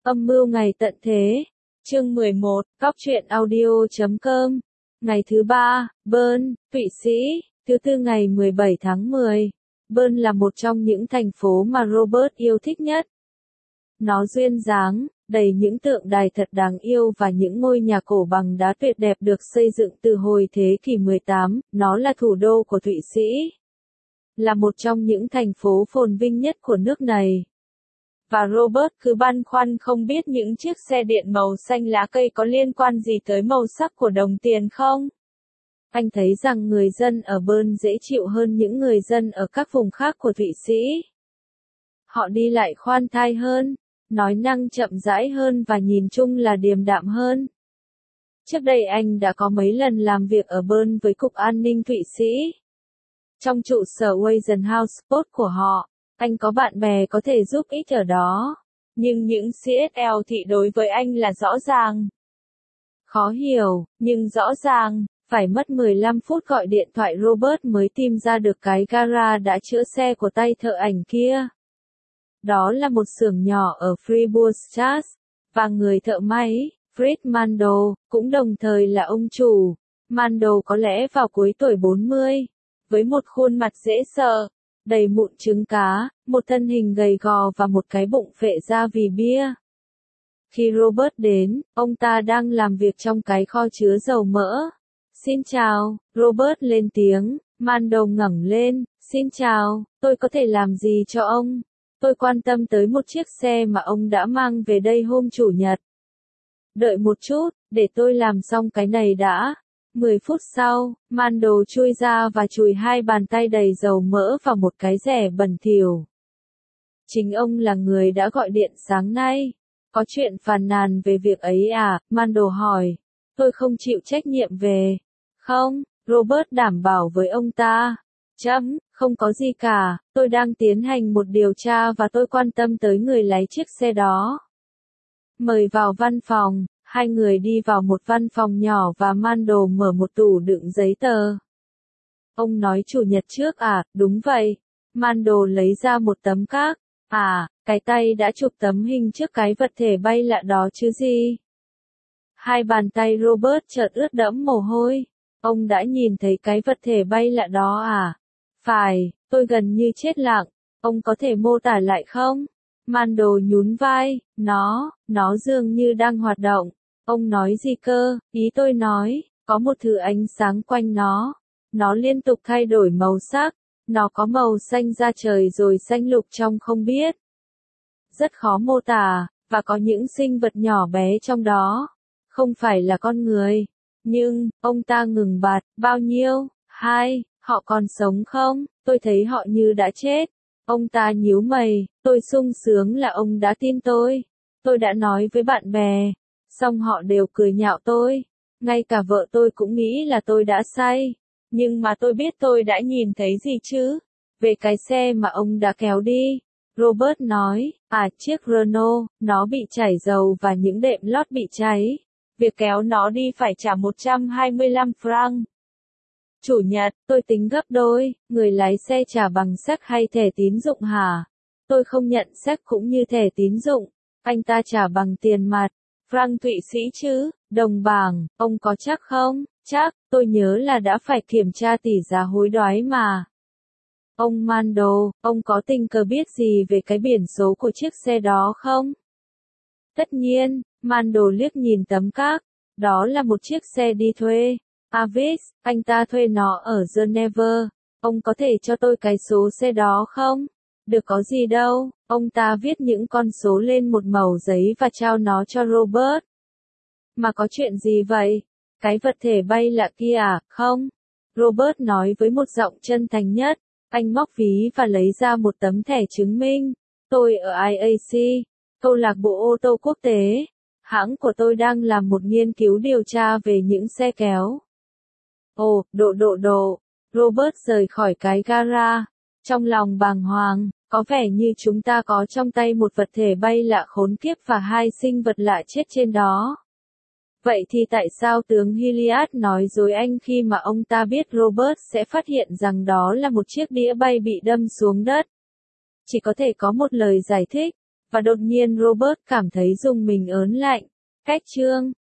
Âm mưu ngày tận thế. Chương 11, Góc truyện audio.com. Ngày thứ 3, Bern, Thụy Sĩ, thứ tư ngày 17 tháng 10. Bern là một trong những thành phố mà Robert yêu thích nhất. Nó duyên dáng, đầy những tượng đài thật đáng yêu và những ngôi nhà cổ bằng đá tuyệt đẹp được xây dựng từ hồi thế kỷ 18, nó là thủ đô của Thụy Sĩ. Là một trong những thành phố phồn vinh nhất của nước này. Và Robert cứ băn khoăn không biết những chiếc xe điện màu xanh lá cây có liên quan gì tới màu sắc của đồng tiền không? Anh thấy rằng người dân ở Bern dễ chịu hơn những người dân ở các vùng khác của Thụy Sĩ. Họ đi lại khoan thai hơn, nói năng chậm rãi hơn và nhìn chung là điềm đạm hơn. Trước đây anh đã có mấy lần làm việc ở Bern với Cục An ninh Thụy Sĩ. Trong trụ sở Waisenhaus Post của họ, anh có bạn bè có thể giúp ích ở đó. Nhưng những CSL thì đối với anh là rõ ràng. Khó hiểu, nhưng rõ ràng, phải mất 15 phút gọi điện thoại Robert mới tìm ra được cái gara đã chữa xe của tay thợ ảnh kia. Đó là một xưởng nhỏ ở Fribourg, và người thợ máy, Fritz Mando, cũng đồng thời là ông chủ. Mando có lẽ vào cuối tuổi 40, với một khuôn mặt dễ sợ, đầy mụn trứng cá, một thân hình gầy gò và một cái bụng phệ ra vì bia. Khi Robert đến, ông ta đang làm việc trong cái kho chứa dầu mỡ. Xin chào, Robert lên tiếng. Mando ngẩng lên. Xin chào, tôi có thể làm gì cho ông? Tôi quan tâm tới một chiếc xe mà ông đã mang về đây hôm Chủ nhật. Đợi một chút, để tôi làm xong cái này đã. 10 phút sau, Mando chui ra và chùi hai bàn tay đầy dầu mỡ vào một cái rẻ bẩn thỉu. Chính ông là người đã gọi điện sáng nay. Có chuyện phàn nàn về việc ấy à? Mando hỏi. Tôi không chịu trách nhiệm về. Không, Robert đảm bảo với ông ta. Không có gì cả, tôi đang tiến hành một điều tra và tôi quan tâm tới người lái chiếc xe đó. Mời vào văn phòng. Hai người đi vào một văn phòng nhỏ và Mando mở một tủ đựng giấy tờ. Ông nói Chủ nhật trước à? Đúng vậy. Mando lấy ra một tấm các. À, cái tay đã chụp tấm hình trước cái vật thể bay lạ đó chứ gì? Hai bàn tay Robert chợt ướt đẫm mồ hôi. Ông đã nhìn thấy cái vật thể bay lạ đó à? Phải, tôi gần như chết lặng. Ông có thể mô tả lại không? Mando nhún vai. Nó dường như đang hoạt động. Ông nói gì cơ? Ý tôi nói, có một thứ ánh sáng quanh nó. Nó liên tục thay đổi màu sắc. Nó có màu xanh da trời rồi xanh lục trong không biết. Rất khó mô tả, và có những sinh vật nhỏ bé trong đó. Không phải là con người. Nhưng, ông ta ngừng bặt. Bao nhiêu? 2, họ còn sống không? Tôi thấy họ như đã chết. Ông ta nhíu mày. Tôi sung sướng là ông đã tin tôi. Tôi đã nói với bạn bè. Xong họ đều cười nhạo tôi. Ngay cả vợ tôi cũng nghĩ là tôi đã say. Nhưng mà tôi biết tôi đã nhìn thấy gì chứ? Về cái xe mà ông đã kéo đi. Robert nói, chiếc Renault, nó bị chảy dầu và những đệm lót bị cháy. Việc kéo nó đi phải trả 125 franc. Chủ nhật, tôi tính gấp đôi, người lái xe trả bằng séc hay thẻ tín dụng hả? Tôi không nhận séc cũng như thẻ tín dụng. Anh ta trả bằng tiền mặt. Franc Thụy Sĩ chứ, đồng bảng, ông có chắc không? Chắc, tôi nhớ là đã phải kiểm tra tỷ giá hối đoái mà. Ông Mando, ông có tình cờ biết gì về cái biển số của chiếc xe đó không? Tất nhiên, Mando liếc nhìn tấm các. Đó là một chiếc xe đi thuê. Avis, anh ta thuê nó ở Geneva. Ông có thể cho tôi cái số xe đó không? Được có gì đâu, ông ta viết những con số lên một mẩu giấy và trao nó cho Robert. Mà có chuyện gì vậy? Cái vật thể bay lạ kia à? Không. Robert nói với một giọng chân thành nhất. Anh móc ví và lấy ra một tấm thẻ chứng minh. Tôi ở IAC, câu lạc bộ ô tô quốc tế. Hãng của tôi đang làm một nghiên cứu điều tra về những xe kéo. Ồ, độ. Robert rời khỏi cái gara. Trong lòng bàng hoàng, có vẻ như chúng ta có trong tay một vật thể bay lạ khốn kiếp và hai sinh vật lạ chết trên đó. Vậy thì tại sao tướng Hilliard nói dối anh khi mà ông ta biết Robert sẽ phát hiện rằng đó là một chiếc đĩa bay bị đâm xuống đất? Chỉ có thể có một lời giải thích. và đột nhiên Robert cảm thấy rùng mình ớn lạnh. Cách chương